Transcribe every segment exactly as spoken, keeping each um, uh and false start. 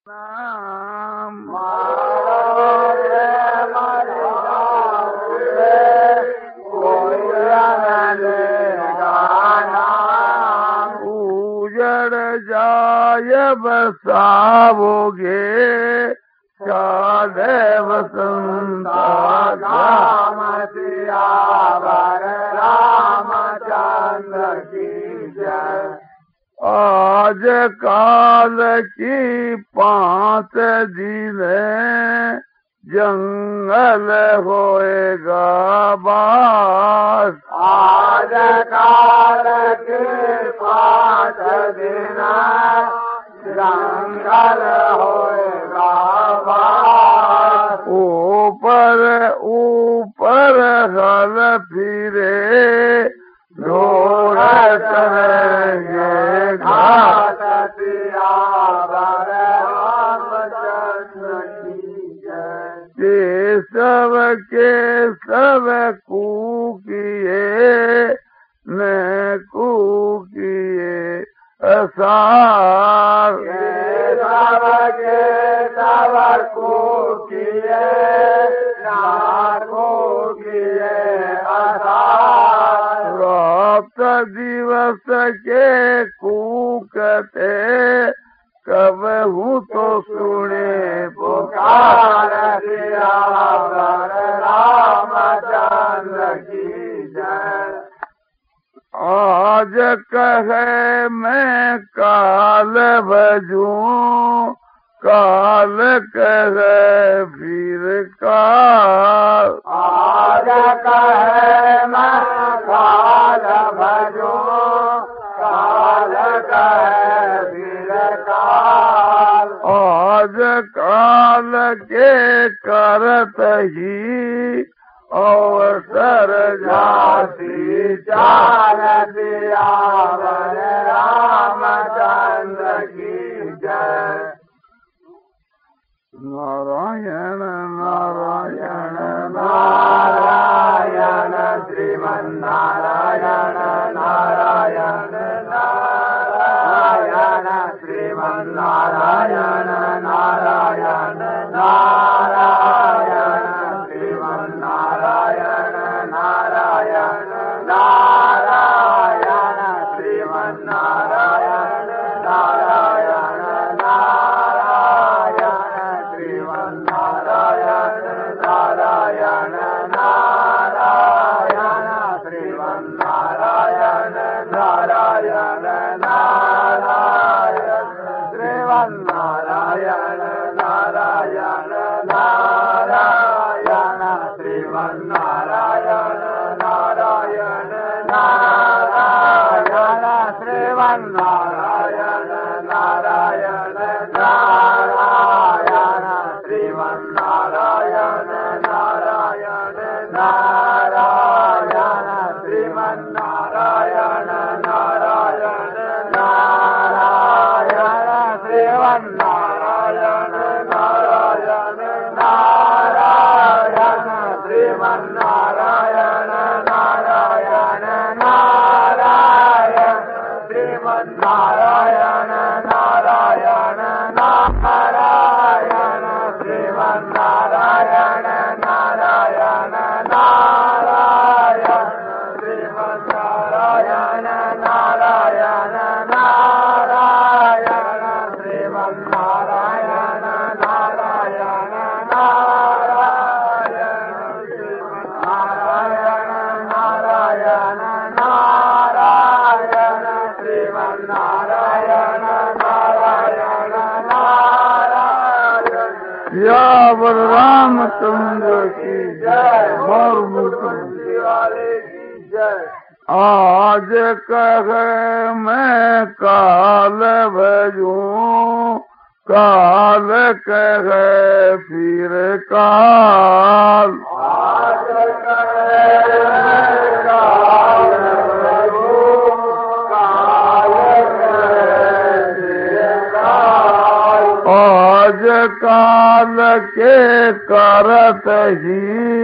उजड़ जाय बसावोगे चाले वसंता राम सियावर रामचंद्र की जय। आज काल की पांच दिन जंगल होएगा बास। आज काल के पांच दिन जंगल होएगा बास। ऊपर ऊपर हल फिरे ढोल करेंगे घाट। सियावर रामचंद्र की जय। केशव केशव कूकिए न कूकिए असार। केशव केशव कूकिए ना कूकिए असार। रात दिवस के कूकते कब हूँ तो सुने पुकार। सियावर रामचंद्र की जय। आज कहे मैं काल भजूं काल कहे फिर काल। आज कहे मैं काल भजूं काल कहे फिर काल। आज काल के करत ही अवसर जाति चाल। सियावर रामचंद्र की जय। नारायण नारायण नारायण श्रीमन्नारायण नारायण नारायण श्रीमन्नारायण नारायण नारायण श्रीमन्नारायण नारायण नारायण श्रीमन्नारायण नारायण नारायण श्रीमन्नारायण नारायण नारायण श्रीमन्नारायण नारायण नारायण श्रीमन्नारायण नारायण नारायण श्रीमन्नारायण नारायण नारायण श्रीमन्नारायण नारायण नारायण श्रीमन्नारायण नारायण नारायण श्रीमन्नारायण नारायण नारायण श्रीमन्नारायण नारायण नारायण श्रीमन्नारायण नारायण नारायण श्रीमन्नारायण नारायण नारायण श्रीमन्नारायण नारायण नारायण श्रीमन्नारायण नारायण नारायण श्रीमन्नारायण नारायण नारायण नारायण नारायण श्रीमन्नारायण नारायण नारायण। सियावर रामचंद्र की जय। और मुकुंद वाले की जय। आज कहे मैं काल भजूं काल कहे फिर काल। आज कहे मैं काल भजूं काल कहे फिर काल। आज काल के करत ही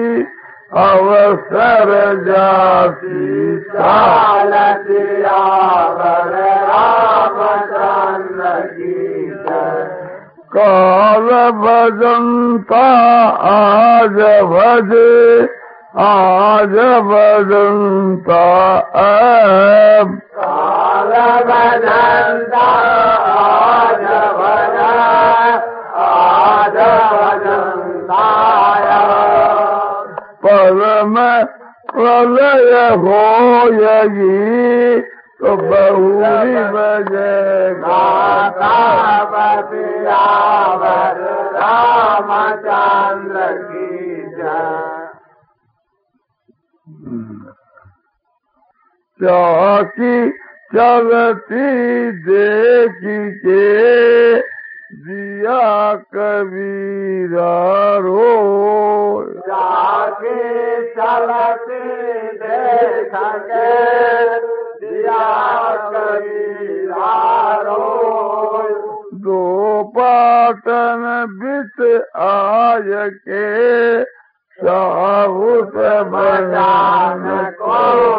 अवसर जाती चाल। सियावर रामचंद्र की जय। काल भजनता आज भजे आज भजनता अब काल भजनता आज भजा आज भजनता परम प्रलय होयगी तो बहुरी बजेगा बतियावर रामचंद्र की जय। चाकी चलती देखी के दिया कबीरा रो जाके चलती देख के दिया कबीरा रोय। दो पाटन बित आय के साहुत भजन बजान को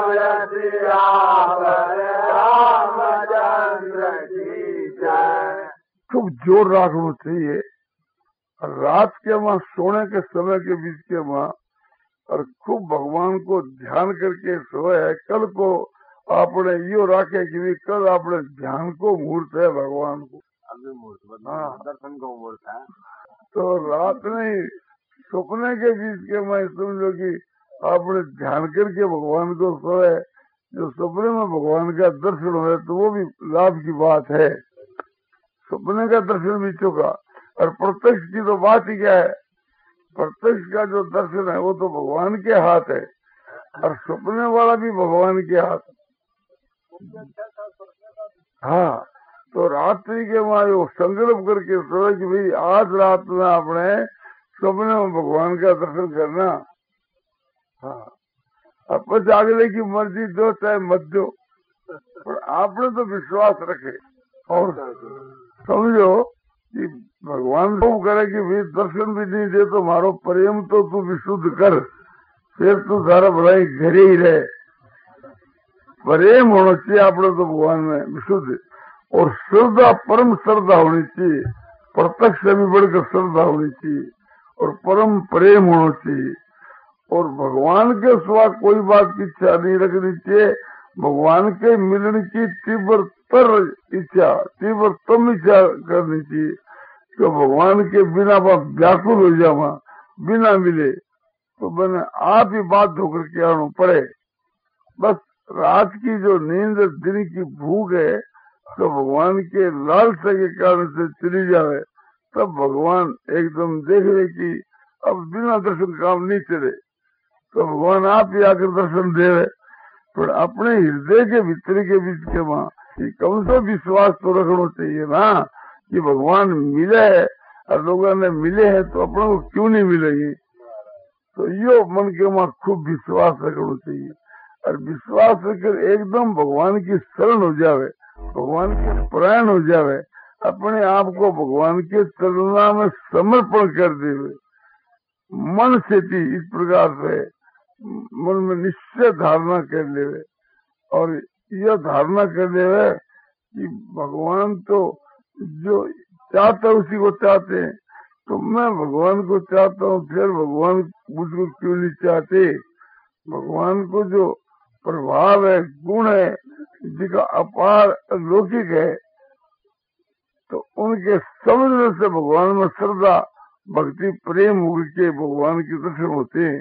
रामचंद्र की जय। खूब जोर रखना चाहिए। रात के वहाँ सोने के समय के बीच के वहाँ और खूब भगवान को ध्यान करके सोए है। कल को आपने यो रखे कि भी कल आपने ध्यान को मुहूर्त है भगवान को हाँ दर्शन को मुहूर्त है। तो रात नहीं सपने के बीच के मैं समझो कि आपने ध्यान करके भगवान को सोए। जो सपने में भगवान का दर्शन हो तो वो भी लाभ की बात है। सपने का दर्शन भी चुका और प्रत्यक्ष की तो बात ही क्या है। प्रत्यक्ष का जो दर्शन है वो तो भगवान के हाथ है और सपने वाला भी भगवान के हाथ। हाँ तो रात्रि के वहाँ वो संकल्प करके सोए कि भाई आज रात में आपने सपने में भगवान का दर्शन करना। हाँ अब कुछ अगले की मर्जी दो चाहे मत दो पर आपने तो विश्वास रखे और समझो कि भगवान को करे कि भाई दर्शन भी नहीं दे तो मारो प्रेम तो तू विशुद्ध कर फिर तू सारा भलाई घरे ही रहे। प्रेम होना चाहिए आपने तो भगवान में विशुद्ध और श्रद्धा परम श्रद्धा होनी चाहिए। प्रत्यक्ष से भी बढ़कर श्रद्धा होनी चाहिए और परम प्रेम होना चाहिए और भगवान के सिवा कोई बात की इच्छा नहीं रखनी चाहिए। भगवान के मिलने की तीव्रतर इच्छा तीव्रतम इच्छा करनी चाहिए। तो भगवान के बिना बात व्याकुल हो जावा बिना मिले तो मैंने आप ही बात होकर के आना पड़े। बस रात की जो नींद दिन की भूख है तो भगवान के लालसा के कारण से चली जावे तब भगवान एकदम देख रहे कि अब बिना दर्शन काम नहीं चले तो भगवान आप ही आकर दर्शन दे रहे। पर अपने हृदय के भीतर के बीच के वहाँ कम से विश्वास तो रखना चाहिए ना कि भगवान मिले है और लोगों ने मिले हैं तो अपने को क्यों नहीं मिलेगी। तो यो मन के वहाँ खूब विश्वास रखना चाहिए और विश्वास रखकर एकदम भगवान की शरण हो जावे भगवान के प्राण हो जावे अपने आप को भगवान के चरणों में समर्पण कर देवे मन से थी। इस प्रकार से मन में निश्चय धारणा कर लेवे और यह धारणा कर लेवे कि भगवान तो जो चाहता उसी को चाहते हैं तो मैं भगवान को चाहता हूँ फिर भगवान मुझको क्यों नहीं चाहते। भगवान को जो प्रभाव है गुण है जिसका अपार अलौकिक है तो उनके समझने से भगवान में श्रद्धा भक्ति प्रेम होकर के भगवान के दर्शन होते हैं।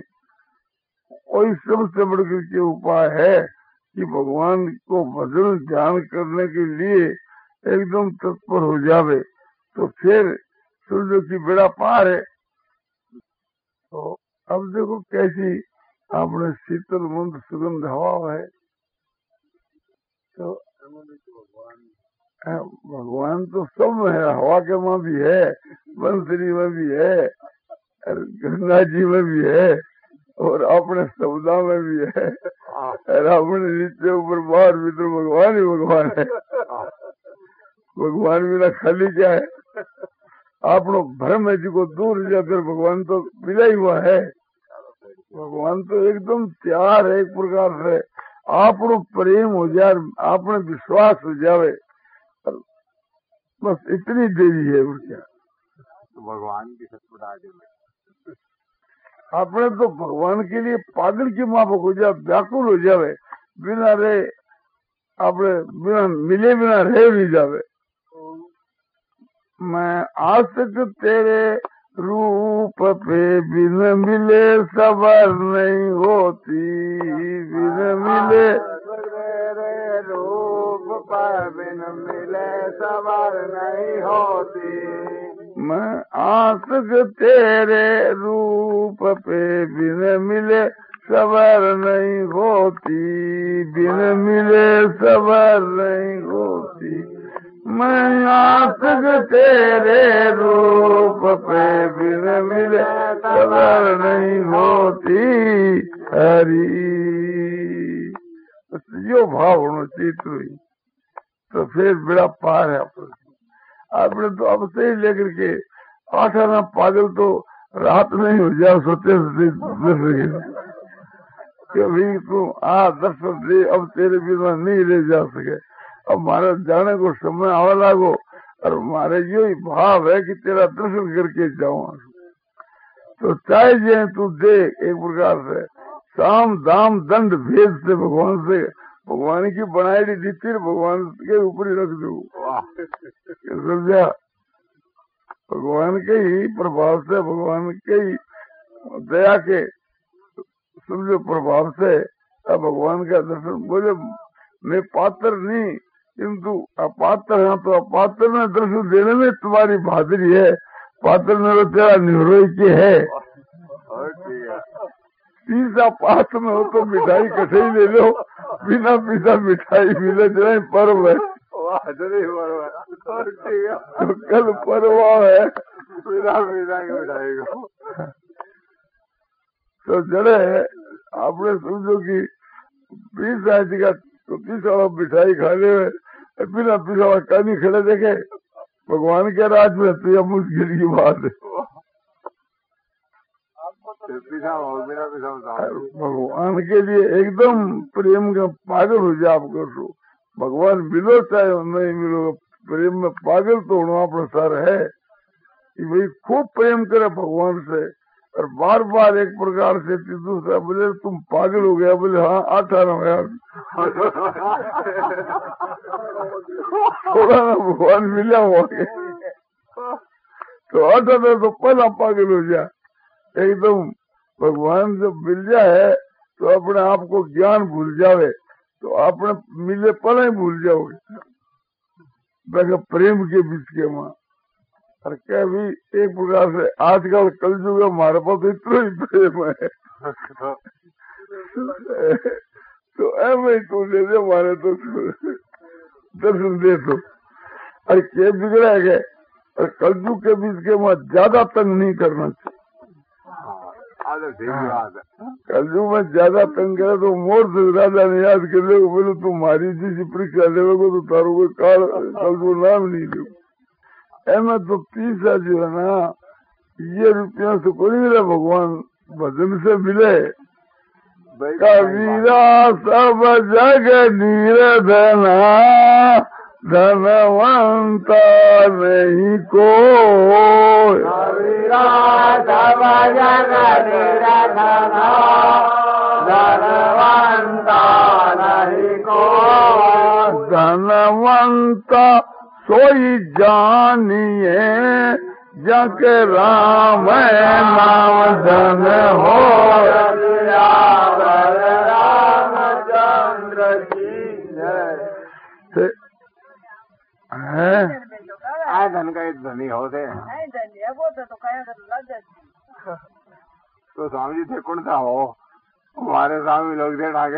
और इस सबसे बढ़कर के उपाय है कि भगवान को भजन ध्यान करने के लिए एकदम तत्पर हो जावे तो फिर सूर्य की बेड़ा पार है। तो अब देखो कैसी आपने शीतल मंद सुगंध हवा है तो भगवान तो सब में है। हवा के में भी है बंसरी में भी है गंगा जी में भी है और अपने शब्दा में भी है और अपने नीचे ऊपर बाहर भीतर भगवान ही भगवान है। भगवान बिना खाली क्या है। आपनो भ्रम है जिसको दूर जाकर भगवान तो मिला ही हुआ है। भगवान तो एकदम तैयार है एक प्रकार से आपनो प्रेम हो जाए आपने विश्वास हो जावे बस इतनी देरी है और क्या। भगवान की सत्पुरादि में अपने तो भगवान के लिए पागल की माफक हो जाए, व्याकुल हो जावे, बिना रहे अपने बिना मिले बिना रह भी जावे। मैं आज तक तेरे रूप पे बिन मिले सबर नहीं होती, बिन मिले तेरे रूप पर बिन मिले सबर नहीं होती। मैं आज तक तेरे रूप पे बिन मिले सबर नहीं होती, बिन मिले सबर नहीं होती। मैं आज तक तेरे रूप पे बिन मिले सबर नहीं होती। हरी जो भाव होना चाहिए तो फिर बड़ा पार है। आपने तो अब से ही लेकर के आठ आना पागल तो रात नहीं हो जाए सोते सोते कभी तू आ दर्शन दे, अब तेरे बिना नहीं ले जा सके। अब हमारे जाने को समय आवा लागो और हमारे यही भाव है कि तेरा दर्शन करके जाऊँ। तो चाहे जे तू दे एक प्रकार से साम दाम दंड भेद से भगवान से भगवान की बनाई रीति भगवान के ऊपर ही रख दो। समझा? भगवान के ही प्रभाव से, भगवान के ही दया के समझो प्रभाव से अब भगवान का दर्शन। बोले मैं पात्र नहीं, किंतु अपात्र है तो अपात्र में दर्शन देने में तुम्हारी बहादुरी है, पात्र में तो तेरा निर्भय की है। तीसरा पात्र में हो तो मिठाई कठे ही ले लो, बिना पीसा मिठाई मिले जरा पर्व है। तो कल पर्व है बिना पीसा की मिठाई को तो जड़े आपने समझो कि पीसा का तो पीसा वाला मिठाई खा ले, बिना पीसा वाला कहीं खड़े देखे भगवान के राज में तो यह मुश्किल की बात है। भगवान के लिए एकदम प्रेम का पागल हो जाए आप कर सो। भगवान मिलो चाहे नहीं मिलो, प्रेम में पागल तो होना प्रसार है कि भाई खूब प्रेम करे भगवान से और बार बार एक प्रकार से दूसरा बोले तुम पागल हो गया, बोले हाँ अठारह हो गया थोड़ा ना भगवान मिला हुआ तो अठारह तो पहला पागल हो जाए एकदम। भगवान जब मिल जाए तो अपने आप को ज्ञान भूल जावे, तो अपने मिले पहले ही भूल जाओगे। देखो प्रेम के बीच के माँ और क्या भी एक प्रकार से आजकल कलयुग हमारे पास इतना ही प्रेम है तो ऐसे तो दे दे हमारे तो दर्शन दे तो। और क्या बिगड़ा गए और कलयुग के बीच के माँ ज्यादा तंग नहीं करना चाहिए। कलयुग में ज्यादा तंग करे तो मोर से राजा ने याद कर ले, बोले तुम्हारी जिस परीक्षा लेवे तो तारो कोई काल कलयुग नाम नहीं दो। एम तो तीसरा जो है ना ये रुपया से कोई मिला, भगवान भजन से मिले। कबीरा सब जग नीरधना धनवंता नहीं को। कबीरा सब जग नीरधना धनवंता नहीं को। धनवंता सोई जानिए जग राम नाम धन हो। रामचंद्र की जय। आए धन का एक धनी होते तो स्वामी जी थे कौन सा हो, हमारे स्वामी लोग थे ढाके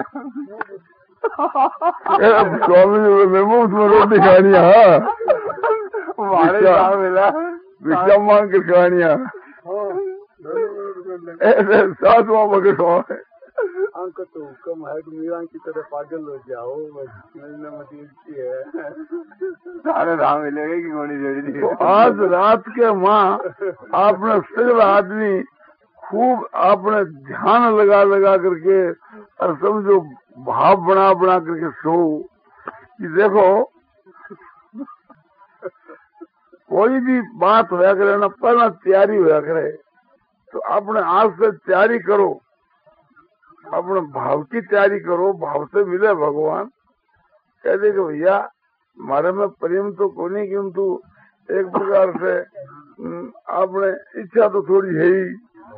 स्वामी जी मुफ्त में रोटी खानी है, हमारे स्वामी मिला भिक्षा मांग कर खानिया ऐसे सातवां बगट हुआ है। अंक तो कम है कि मीरा की तरह पागल हो जाओ, मैंने मदीन की है सारे धाम मिलेगा कि गोनी जोड़ी थी। तो आज रात के माँ आपने सिर्फ आदमी खूब आपने ध्यान लगा लगा करके और समझो भाव बना बना करके सो कि देखो कोई भी बात होया करे ना पहला तैयारी होया करे। तो अपने आज से तैयारी करो, अपने भाव की तैयारी करो, भाव से मिले भगवान। कहते कि भैया हमारे में प्रेम तो को नहीं, किंतु एक प्रकार से आपने इच्छा तो थोड़ी है ही।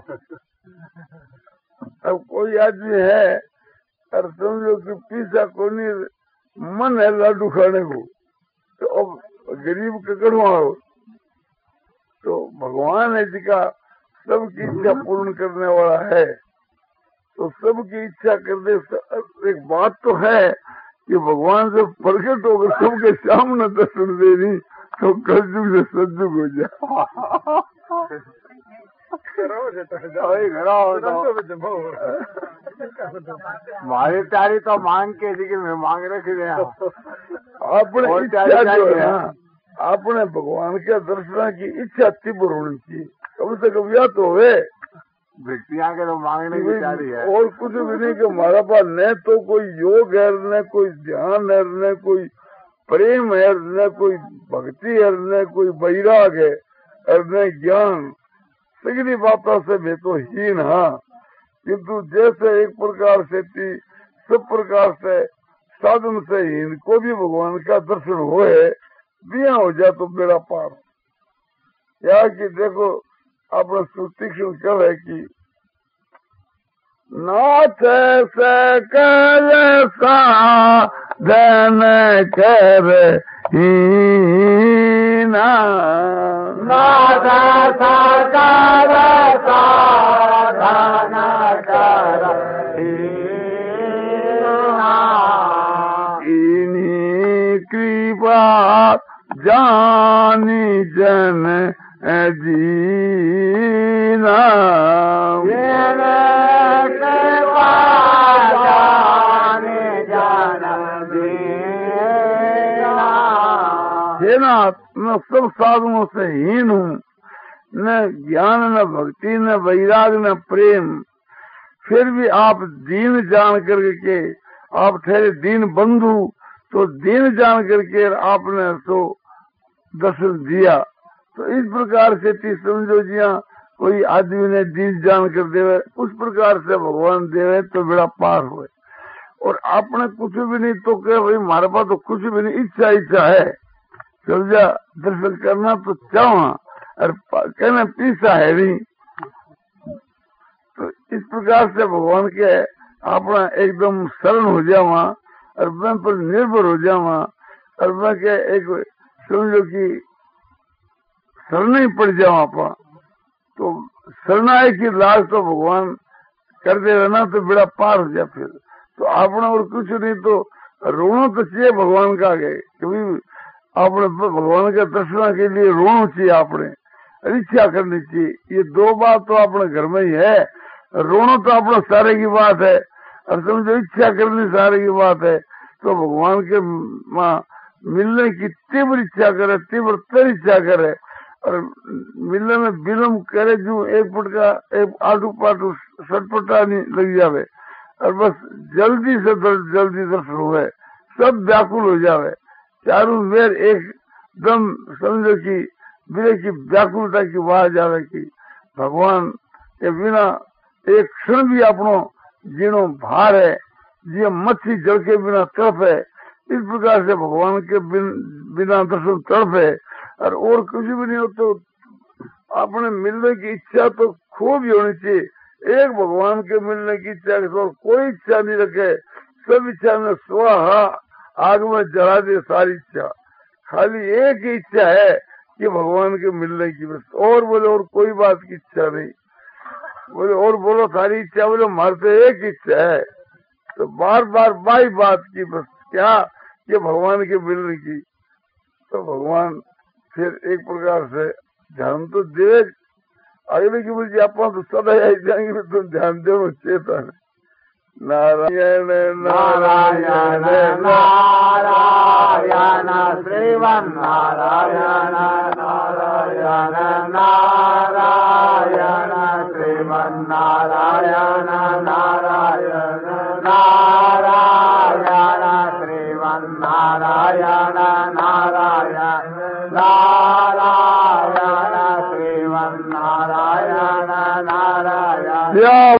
अब कोई आदमी है और समझो कि पीछा को नहीं मन है लाडू खाने को, तो अब गरीब ककड़वा हो, तो भगवान है जिसका सबकी इच्छा पूर्ण करने वाला है। तो सबकी इच्छा करने, एक बात तो है कि भगवान जब प्रकट होकर सबके सामने दर्शन दे रही तो कलयुग से सतयुग हो जाए। हमारी तैयारी तो मांग के थी कि मैं मांग रखी गया। आपने इच्छा जो है ना, आपने भगवान के दर्शन की इच्छा तीव्र होनी चाहिए, कम से कम या तो हुए व्यक्ति आके तो मांगने की तैयारी है। और कुछ भी नहीं कि हमारा पास न तो कोई योग है, न कोई ध्यान है, न कोई प्रेम है, न कोई भक्ति है, न कोई वैराग है, और न ज्ञान। सगली बातों से मैं तो हीन हाँ, किंतु जैसे एक प्रकार से सब प्रकार से साधन से हीन को भी भगवान का दर्शन होए, बिया हो जाए तो बेड़ा पार। या कि देखो अपना सुतीक्षण कर है कि नाथ सकल साधन कर हीना, नाथ सकल साधन कर हीना, इन्हीं कृपा जानी जन जीना, हे नाथ मैं सब साधनों से हीन हूँ, न ज्ञान न भक्ति न वैराग न प्रेम, फिर भी आप दीन जान करके आप ठहरे दीन बंधु, तो दीन जान करके आपने तो दर्शन दिया। तो इस प्रकार से ती समझो जिया कोई आदमी ने दीन जान कर देवे, उस प्रकार से भगवान देवे तो बेड़ा पार हुए। और आपने कुछ भी नहीं तो कहे भाई हमारे पास तो कुछ भी नहीं, इच्छा इच्छा है समझा, दर्शन करना तो चाहो और कहना पीछा है नहीं। तो इस प्रकार से भगवान के अपना एकदम शरण हो जावा और मैं पर निर्भर हो जावा, और मैं के एक समझो कि शरण ही पड़ जावा अपना। तो शरणाई की लाज तो भगवान कर दे रहना तो बेड़ा पार हो जाए। फिर तो आपने और कुछ नहीं तो रोना तो चाहिए भगवान का आगे, कभी आपने भगवान के दर्शन के लिए रोना चाहिए, आपने इच्छा करनी चाहिए। ये दो बात तो अपने घर में ही है, रोना तो अपना सारे की बात है और समझो इच्छा करनी सारे की बात है। तो भगवान के माँ मिलने की तीव्र इच्छा करे, तीव्र तर इच्छा करे और मिलने में विलम्ब करे, जो एक फुट का एक आटू पाटू सटपटा नहीं लग जावे और बस जल्दी से जल्दी दर्शन हुए, सब व्याकुल हो जावे, चारों वेर एकदम समझो कि बिना की व्याकुलता की बात जावे कि भगवान के बिना एक क्षण भी अपनो जीनो भार है, जी मच्छी जल के बिना तड़प है, इस प्रकार से भगवान के बिन, बिना दर्शन तड़प है और और कुछ भी नहीं हो। तो अपने मिलने की इच्छा तो खूब ही होनी चाहिए, एक भगवान के मिलने की इच्छा के तो कोई इच्छा नहीं रखे, सब इच्छा में स्वाहा आग में जला दे सारी इच्छा, खाली एक ही इच्छा है कि भगवान के मिलने की, बस और बोले और कोई बात की इच्छा नहीं, बोले और बोलो सारी इच्छा, बोले मारते एक इच्छा है। तो बार बार बाई बात की बस क्या कि भगवान के मिलने की। तो भगवान फिर एक प्रकार से ध्यान तो दे, अगले की बोलिए आप तो सदा जाएंगे तो ध्यान दो चेतन नारायण नारायण नारायण श्रीवन नारायण नारायण नारायण श्रीवन नारायण नारायण नारायण श्रीवन नारायण नारायण नारायण नारायण नारायण या